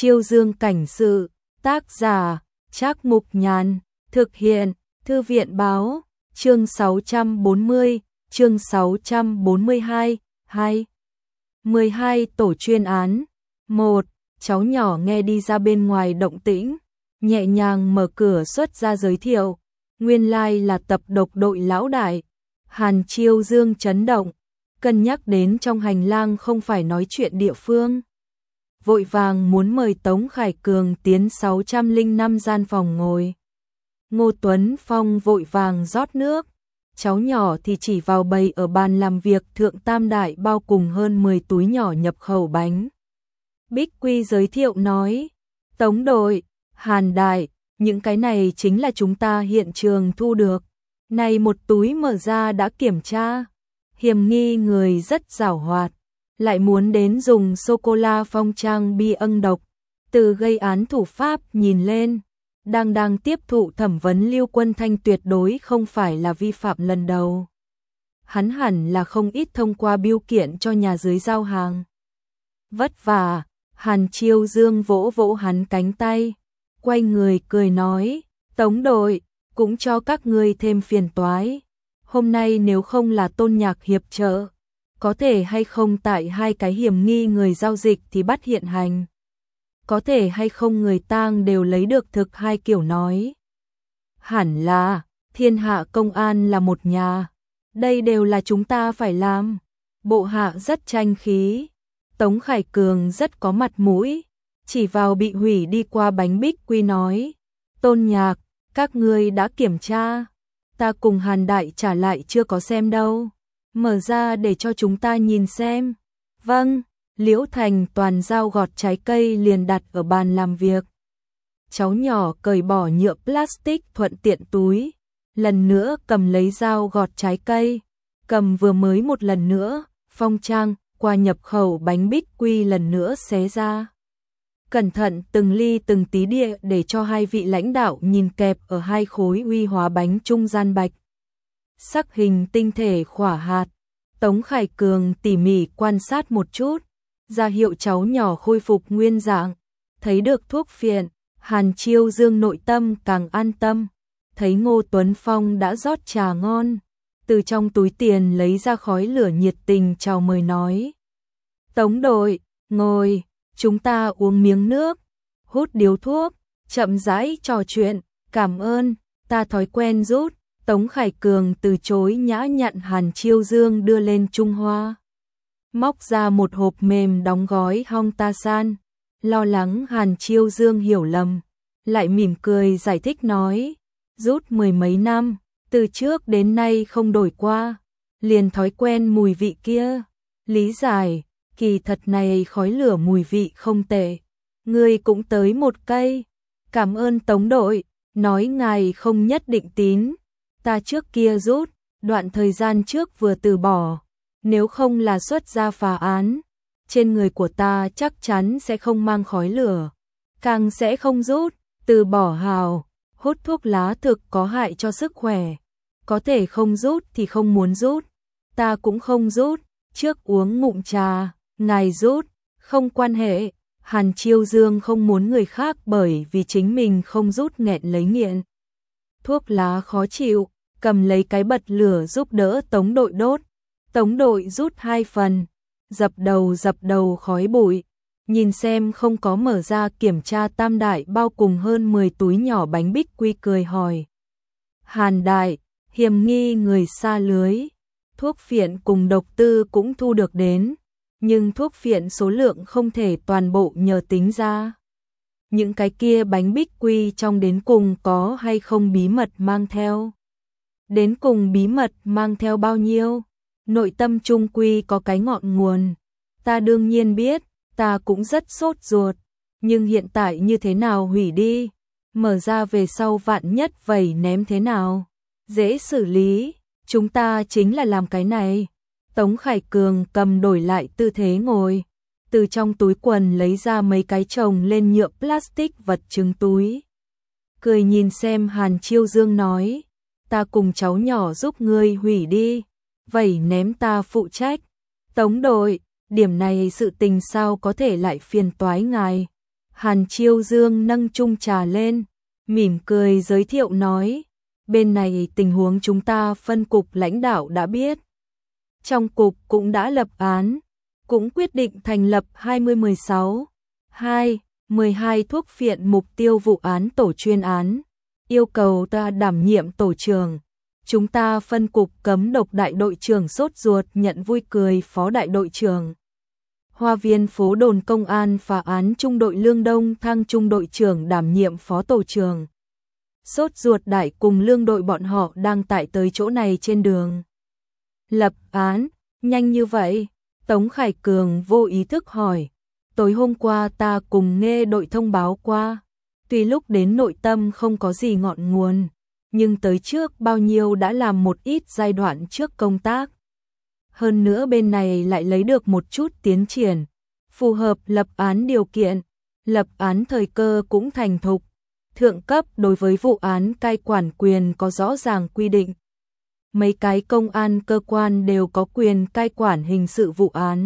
Chiêu Dương cảnh sự, tác giả, Trác Mục Nhàn, thực hiện, Thư viện báo, chương 640, chương 642, 2. 12 tổ chuyên án. 1. Cháu nhỏ nghe đi ra bên ngoài động tĩnh, nhẹ nhàng mở cửa xuất ra giới thiệu, nguyên lai là tập độc đội lão đại. Hàn Chiêu Dương chấn động, cân nhắc đến trong hành lang không phải nói chuyện địa phương. Vội vàng muốn mời Tống Khải Cường tiến 605 gian phòng ngồi. Ngô Tuấn Phong vội vàng rót nước, cháu nhỏ thì chỉ vào bày ở bàn làm việc thượng tam đại bao cùng hơn 10 túi nhỏ nhập khẩu bánh. Bích Quy giới thiệu nói, Tống đội, Hàn đại, những cái này chính là chúng ta hiện trường thu được. Này một túi mở ra đã kiểm tra, hiểm nghi người rất giảo hoạt, lại muốn đến dùng sô-cô-la phong trang bi ân độc, từ gây án thủ pháp nhìn lên. Đang tiếp thụ thẩm vấn Lưu Quân Thanh tuyệt đối không phải là vi phạm lần đầu. Hắn hẳn là không ít thông qua biêu kiện cho nhà dưới giao hàng. Vất vả, Hàn Chiêu Dương vỗ vỗ hắn cánh tay, quay người cười nói, Tống đội, cũng cho các ngươi thêm phiền toái. Hôm nay nếu không là Tôn Nhạc hiệp trợ, có thể hay không tại hai cái hiểm nghi người giao dịch thì bắt hiện hành. Có thể hay không người tang đều lấy được thực hai kiểu nói. Hẳn là, thiên hạ công an là một nhà. Đây đều là chúng ta phải làm. Bộ hạ rất tranh khí. Tống Khải Cường rất có mặt mũi. Chỉ vào bị hủy đi qua bánh Bích Quy nói. Tôn Nhạc, các ngươi đã kiểm tra. Ta cùng Hàn đại trả lại chưa có xem đâu. Mở ra để cho chúng ta nhìn xem. Vâng. Liễu Thành toàn dao gọt trái cây liền đặt ở bàn làm việc. Cháu nhỏ cởi bỏ nhựa plastic thuận tiện túi, lần nữa cầm lấy dao gọt trái cây, cầm vừa mới một lần nữa, phong trang, qua nhập khẩu bánh Bích Quy lần nữa xé ra. Cẩn thận từng ly từng tí địa để cho hai vị lãnh đạo nhìn kẹp ở hai khối uy hóa bánh trung gian bạch. Sắc hình tinh thể khỏa hạt, Tống Khải Cường tỉ mỉ quan sát một chút. Ra hiệu cháu nhỏ khôi phục nguyên dạng, thấy được thuốc phiện, Hàn Chiêu Dương nội tâm càng an tâm, thấy Ngô Tuấn Phong đã rót trà ngon, từ trong túi tiền lấy ra khói lửa nhiệt tình chào mời nói. Tống đội, ngồi, chúng ta uống miếng nước, hút điếu thuốc, chậm rãi trò chuyện, cảm ơn, ta thói quen rút. Tống Khải Cường từ chối nhã nhặn Hàn Chiêu Dương đưa lên Trung Hoa. Móc ra một hộp mềm đóng gói hong ta san, lo lắng Hàn Chiêu Dương hiểu lầm, lại mỉm cười giải thích nói, rút 10 mấy năm, từ trước đến nay không đổi qua, liền thói quen mùi vị kia, lý giải, kỳ thật này khói lửa mùi vị không tệ, ngươi cũng tới một cây, cảm ơn Tống đội, nói ngài không nhất định tín, ta trước kia rút, đoạn thời gian trước vừa từ bỏ. Nếu không là xuất ra phá án, trên người của ta chắc chắn sẽ không mang khói lửa, càng sẽ không rút, từ bỏ hào, hút thuốc lá thực có hại cho sức khỏe, có thể không rút thì không muốn rút, ta cũng không rút, trước uống ngụm trà, ngài rút, không quan hệ, Hàn Chiêu Dương không muốn người khác bởi vì chính mình không rút nghẹn lấy nghiện. Thuốc lá khó chịu, cầm lấy cái bật lửa giúp đỡ Tống đội đốt. Tống đội rút 2 phần, dập đầu khói bụi, nhìn xem không có mở ra kiểm tra tam đại bao cùng hơn 10 túi nhỏ bánh Bích Quy cười hỏi. Hàn đại, hiểm nghi người xa lưới, thuốc phiện cùng độc tư cũng thu được đến, nhưng thuốc phiện số lượng không thể toàn bộ nhờ tính ra. Những cái kia bánh Bích Quy trong đến cùng có hay không bí mật mang theo? Đến cùng bí mật mang theo bao nhiêu? Nội tâm trung quy có cái ngọn nguồn, ta đương nhiên biết, ta cũng rất sốt ruột, nhưng hiện tại như thế nào hủy đi, mở ra về sau vạn nhất vẩy ném thế nào, dễ xử lý, chúng ta chính là làm cái này. Tống Khải Cường cầm đổi lại tư thế ngồi, từ trong túi quần lấy ra mấy cái chồng lên nhựa plastic vật chứng túi. Cười nhìn xem Hàn Chiêu Dương nói, ta cùng cháu nhỏ giúp ngươi hủy đi. Vậy ném ta phụ trách. Tống đội, điểm này sự tình sao có thể lại phiền toái ngài. Hàn Chiêu Dương nâng chung trà lên, mỉm cười giới thiệu nói, bên này tình huống chúng ta phân cục lãnh đạo đã biết. Trong cục cũng đã lập án, cũng quyết định thành lập 2016-2-12 thuốc phiện mục tiêu vụ án tổ chuyên án, yêu cầu ta đảm nhiệm tổ trưởng. Chúng ta phân cục cấm độc đại đội trưởng sốt ruột nhận vui cười phó đại đội trưởng. Hoa viên phố đồn công an phá án trung đội Lương Đông thăng trung đội trưởng đảm nhiệm phó tổ trưởng. Sốt ruột đại cùng lương đội bọn họ đang tại tới chỗ này trên đường. Lập án, nhanh như vậy? Tống Khải Cường vô ý thức hỏi. Tối hôm qua ta cùng nghe đội thông báo qua. Tuy lúc đến nội tâm không có gì ngọn nguồn, nhưng tới trước bao nhiêu đã làm một ít giai đoạn trước công tác. Hơn nữa bên này lại lấy được một chút tiến triển, phù hợp lập án điều kiện, lập án thời cơ cũng thành thục. Thượng cấp đối với vụ án cai quản quyền có rõ ràng quy định. Mấy cái công an cơ quan đều có quyền cai quản hình sự vụ án.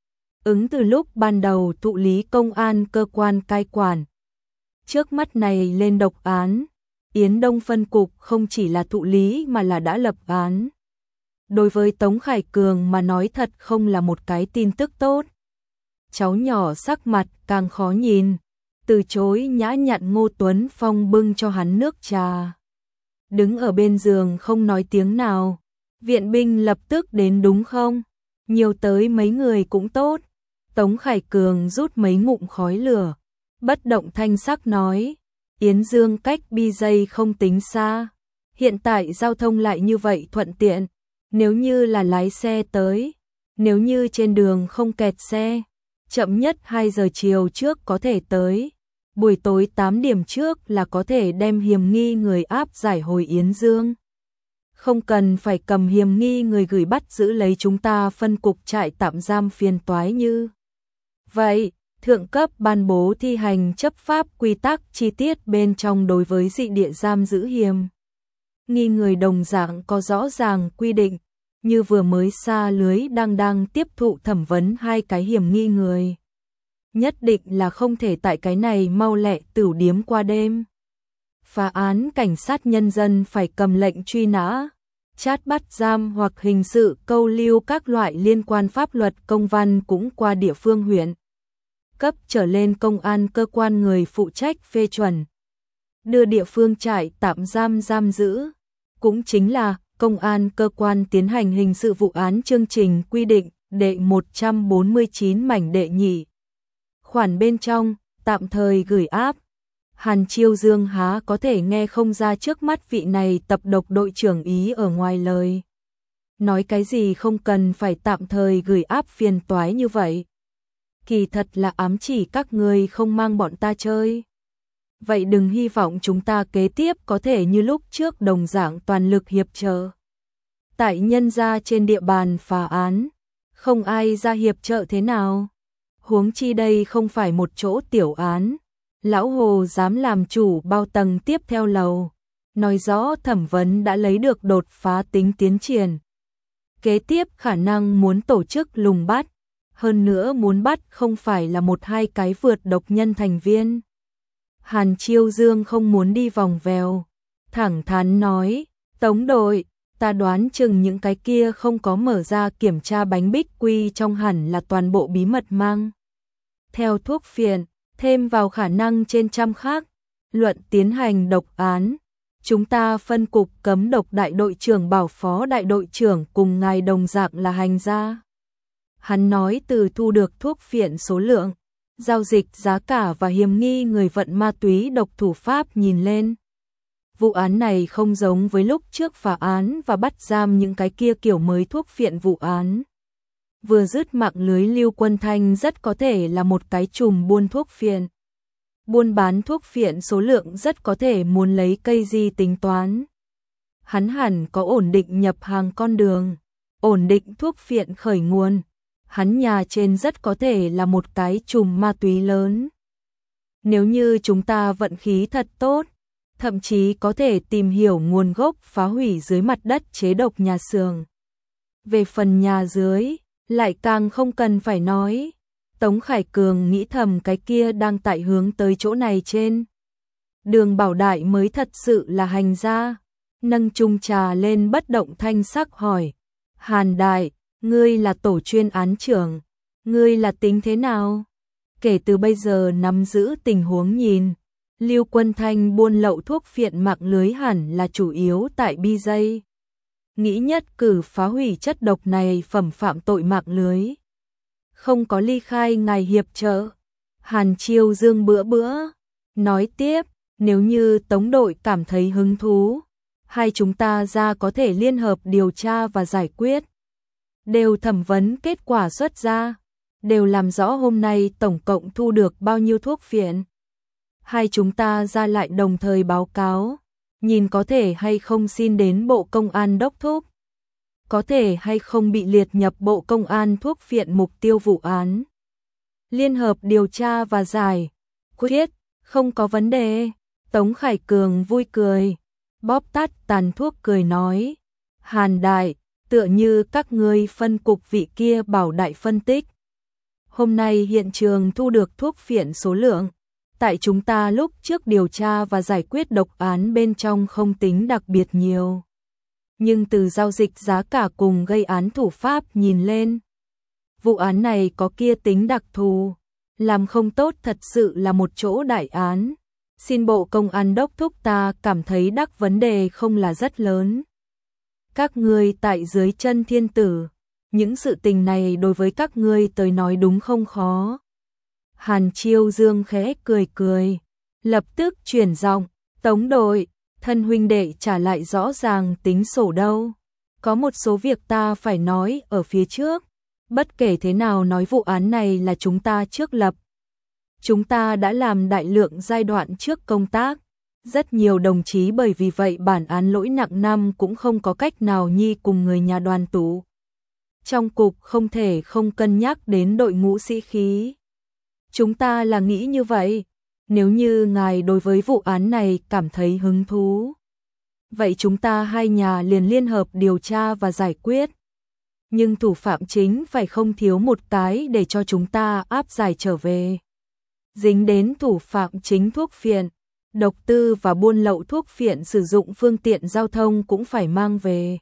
Ứng từ lúc ban đầu thụ lý công an cơ quan cai quản. Trước mắt này lên độc án, Yến Đông phân cục không chỉ là thụ lý mà là đã lập án. Đối với Tống Khải Cường mà nói thật không là một cái tin tức tốt. Cháu nhỏ sắc mặt càng khó nhìn, từ chối nhã nhặn Ngô Tuấn Phong bưng cho hắn nước trà. Đứng ở bên giường không nói tiếng nào, viện binh lập tức đến đúng không? Nhiều tới mấy người cũng tốt. Tống Khải Cường rút mấy ngụm khói lửa, bất động thanh sắc nói, Yến Dương cách BJ không tính xa. Hiện tại giao thông lại như vậy thuận tiện, nếu như là lái xe tới, nếu như trên đường không kẹt xe, chậm nhất 2 giờ chiều trước có thể tới. Buổi tối 8 điểm trước là có thể đem hiểm nghi người áp giải hồi Yến Dương. Không cần phải cầm hiểm nghi người gửi bắt giữ lấy chúng ta phân cục trại tạm giam phiền toái như. Vậy, thượng cấp ban bố thi hành chấp pháp quy tắc chi tiết bên trong đối với dị địa giam giữ hiểm nghi người đồng dạng có rõ ràng quy định, như vừa mới xa lưới đang tiếp thụ thẩm vấn 2 cái hiểm nghi người. Nhất định là không thể tại cái này mau lẹ tửu điếm qua đêm. Phá án cảnh sát nhân dân phải cầm lệnh truy nã, chát bắt giam hoặc hình sự câu lưu các loại liên quan pháp luật công văn cũng qua địa phương huyện. Cấp trở lên công an cơ quan người phụ trách phê chuẩn. Đưa địa phương trại tạm giam giam giữ, cũng chính là công an cơ quan tiến hành hình sự vụ án chương trình quy định đệ 149 mảnh đệ nhị. Khoản bên trong, tạm thời gửi áp. Hàn Chiêu Dương há có thể nghe không ra trước mắt vị này tập độc đội trưởng ý ở ngoài lời. Nói cái gì không cần phải tạm thời gửi áp phiền toái như vậy. Kỳ thật là ám chỉ các người không mang bọn ta chơi. Vậy đừng hy vọng chúng ta kế tiếp có thể như lúc trước đồng dạng toàn lực hiệp trợ. Tại nhân gia trên địa bàn phá án, không ai ra hiệp trợ thế nào. Huống chi đây không phải một chỗ tiểu án. Lão Hồ dám làm chủ bao tầng tiếp theo lầu, nói rõ thẩm vấn đã lấy được đột phá tính tiến triển. Kế tiếp khả năng muốn tổ chức lùng bắt, hơn nữa muốn bắt không phải là 1-2 cái vượt độc nhân thành viên. Hàn Chiêu Dương không muốn đi vòng vèo, thẳng thắn nói, Tống đội, ta đoán chừng những cái kia không có mở ra kiểm tra bánh bích quy trong hẳn là toàn bộ bí mật mang theo thuốc phiện, thêm vào khả năng trên trăm khác, luận tiến hành độc án. Chúng ta phân cục cấm độc đại đội trưởng bảo phó đại đội trưởng cùng ngài đồng dạng là hành gia. Hắn nói từ thu được thuốc phiện số lượng, giao dịch giá cả và hiểm nghi người vận ma túy độc thủ pháp nhìn lên. Vụ án này không giống với lúc trước phá án và bắt giam những cái kia kiểu mới thuốc phiện vụ án. Vừa dứt mạng lưới Lưu Quân Thanh rất có thể là một cái chùm buôn thuốc phiện. Buôn bán thuốc phiện số lượng rất có thể muốn lấy cây gì tính toán. Hắn hẳn có ổn định nhập hàng con đường, ổn định thuốc phiện khởi nguồn. Hắn nhà trên rất có thể là một cái chùm ma túy lớn. Nếu như chúng ta vận khí thật tốt, thậm chí có thể tìm hiểu nguồn gốc phá hủy dưới mặt đất chế độc nhà xưởng. Về phần nhà dưới, lại càng không cần phải nói. Tống Khải Cường nghĩ thầm cái kia đang tại hướng tới chỗ này trên. Đường Bảo Đại mới thật sự là hành gia, nâng chung trà lên bất động thanh sắc hỏi. Hàn Đại, ngươi là tổ chuyên án trưởng, ngươi là tính thế nào? Kể từ bây giờ nắm giữ tình huống nhìn, Lưu Quân Thanh buôn lậu thuốc phiện mạng lưới hẳn là chủ yếu tại BJ. Nghĩ nhất cử phá hủy chất độc này phẩm phạm tội mạng lưới. Không có ly khai ngài hiệp trợ. Hàn Chiêu Dương bữa nói tiếp, nếu như Tống đội cảm thấy hứng thú, hai chúng ta ra có thể liên hợp điều tra và giải quyết. Đều thẩm vấn kết quả xuất ra, đều làm rõ hôm nay tổng cộng thu được bao nhiêu thuốc phiện. Hai chúng ta ra lại đồng thời báo cáo, nhìn có thể hay không xin đến Bộ Công an đốc thúc. Có thể hay không bị liệt nhập Bộ Công an thuốc phiện mục tiêu vụ án. Liên hợp điều tra và giải quyết, không có vấn đề. Tống Khải Cường vui cười, bóp tắt tàn thuốc cười nói. Hàn Đại, tựa như các ngươi phân cục vị kia Bảo Đại phân tích. Hôm nay hiện trường thu được thuốc phiện số lượng. Tại chúng ta lúc trước điều tra và giải quyết độc án bên trong không tính đặc biệt nhiều. Nhưng từ giao dịch giá cả cùng gây án thủ pháp nhìn lên, vụ án này có kia tính đặc thù, làm không tốt thật sự là một chỗ đại án. Xin Bộ Công an đốc thúc ta cảm thấy đắc vấn đề không là rất lớn. Các ngươi tại dưới chân thiên tử, những sự tình này đối với các ngươi tới nói đúng không khó. Hàn Chiêu Dương khẽ cười cười, lập tức chuyển giọng, Tống đội, thân huynh đệ trả lại rõ ràng tính sổ đâu. Có một số việc ta phải nói ở phía trước, bất kể thế nào nói vụ án này là chúng ta trước lập. Chúng ta đã làm đại lượng giai đoạn trước công tác, rất nhiều đồng chí bởi vì vậy bản án lỗi nặng năm cũng không có cách nào nhi cùng người nhà đoàn tụ. Trong cục không thể không cân nhắc đến đội ngũ sĩ khí. Chúng ta là nghĩ như vậy, nếu như ngài đối với vụ án này cảm thấy hứng thú, vậy chúng ta hai nhà liền liên hợp điều tra và giải quyết. Nhưng thủ phạm chính phải không thiếu một cái để cho chúng ta áp giải trở về. Dính đến thủ phạm chính thuốc phiện, độc tư và buôn lậu thuốc phiện sử dụng phương tiện giao thông cũng phải mang về.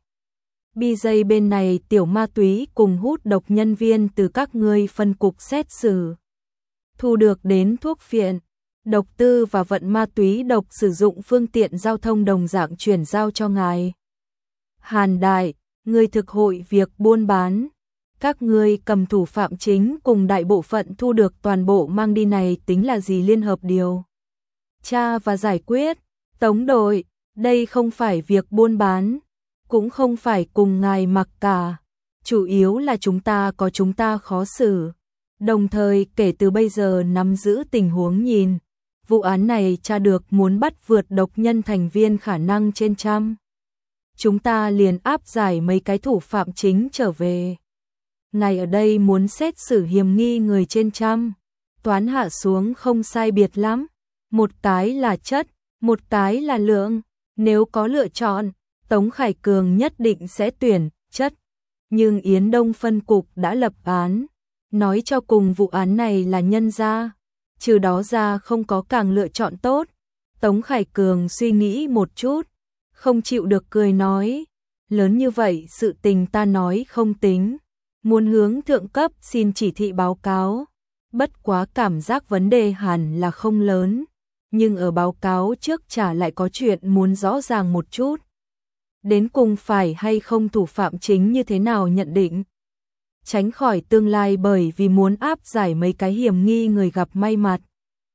BJ bên này tiểu ma túy cùng hút độc nhân viên từ các ngươi phân cục xét xử. Thu được đến thuốc phiện, độc tư và vận ma túy độc sử dụng phương tiện giao thông đồng dạng chuyển giao cho ngài. Hàn Đại, ngươi thực hội việc buôn bán. Các ngươi cầm thủ phạm chính cùng đại bộ phận thu được toàn bộ mang đi này tính là gì liên hợp điều tra và giải quyết. Tống đội, đây không phải việc buôn bán, cũng không phải cùng ngài mặc cả. Chủ yếu là chúng ta có chúng ta khó xử. Đồng thời kể từ bây giờ nắm giữ tình huống nhìn, vụ án này tra được muốn bắt vượt độc nhân thành viên khả năng trên trăm. Chúng ta liền áp giải mấy cái thủ phạm chính trở về. Ngài ở đây muốn xét xử hiểm nghi người trên trăm, toán hạ xuống không sai biệt lắm. Một cái là chất, một cái là lượng. Nếu có lựa chọn, Tống Khải Cường nhất định sẽ tuyển chất. Nhưng Yến Đông phân cục đã lập án, nói cho cùng vụ án này là nhân ra, trừ đó ra không có càng lựa chọn tốt. Tống Khải Cường suy nghĩ một chút, không chịu được cười nói, lớn như vậy sự tình ta nói không tính, muốn hướng thượng cấp xin chỉ thị báo cáo, bất quá cảm giác vấn đề hẳn là không lớn, nhưng ở báo cáo trước trả lại có chuyện muốn rõ ràng một chút. Đến cùng phải hay không thủ phạm chính như thế nào nhận định, tránh khỏi tương lai bởi vì muốn áp giải mấy cái hiểm nghi người gặp may mặt.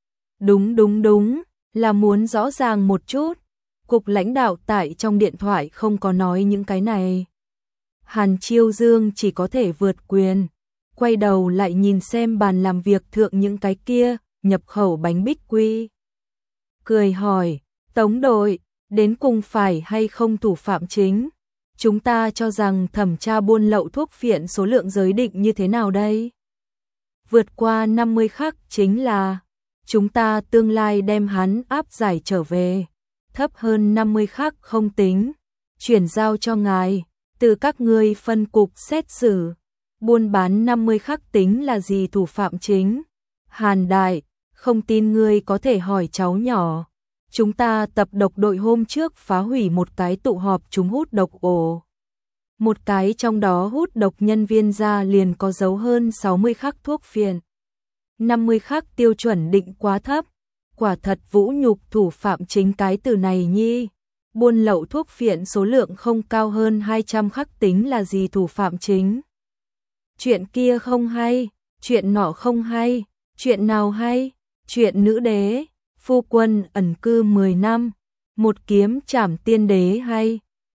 Đúng, là muốn rõ ràng một chút. Cục lãnh đạo tại trong điện thoại không có nói những cái này. Hàn Chiêu Dương chỉ có thể vượt quyền, quay đầu lại nhìn xem bàn làm việc thượng những cái kia, nhập khẩu bánh bích quy. Cười hỏi, Tống đội, đến cùng phải hay không thủ phạm chính? Chúng ta cho rằng thẩm tra buôn lậu thuốc phiện số lượng giới định như thế nào đây? Vượt qua 50 khắc chính là chúng ta tương lai đem hắn áp giải trở về. Thấp hơn 50 khắc không tính, chuyển giao cho ngài, từ các ngươi phân cục xét xử. Buôn bán 50 khắc tính là gì thủ phạm chính? Hàn Đại, không tin ngươi có thể hỏi cháu nhỏ. Chúng ta tập độc đội hôm trước phá hủy một cái tụ họp chúng hút độc ổ. Một cái trong đó hút độc nhân viên ra liền có dấu hơn 60 khắc thuốc phiện. 50 khắc tiêu chuẩn định quá thấp. Quả thật vũ nhục thủ phạm chính cái từ này nhi. Buôn lậu thuốc phiện số lượng không cao hơn 200 khắc tính là gì thủ phạm chính? Chuyện kia không hay, chuyện nọ không hay, chuyện nào hay? Chuyện nữ đế, phu quân ẩn cư 10 năm, một kiếm trảm tiên đế hay?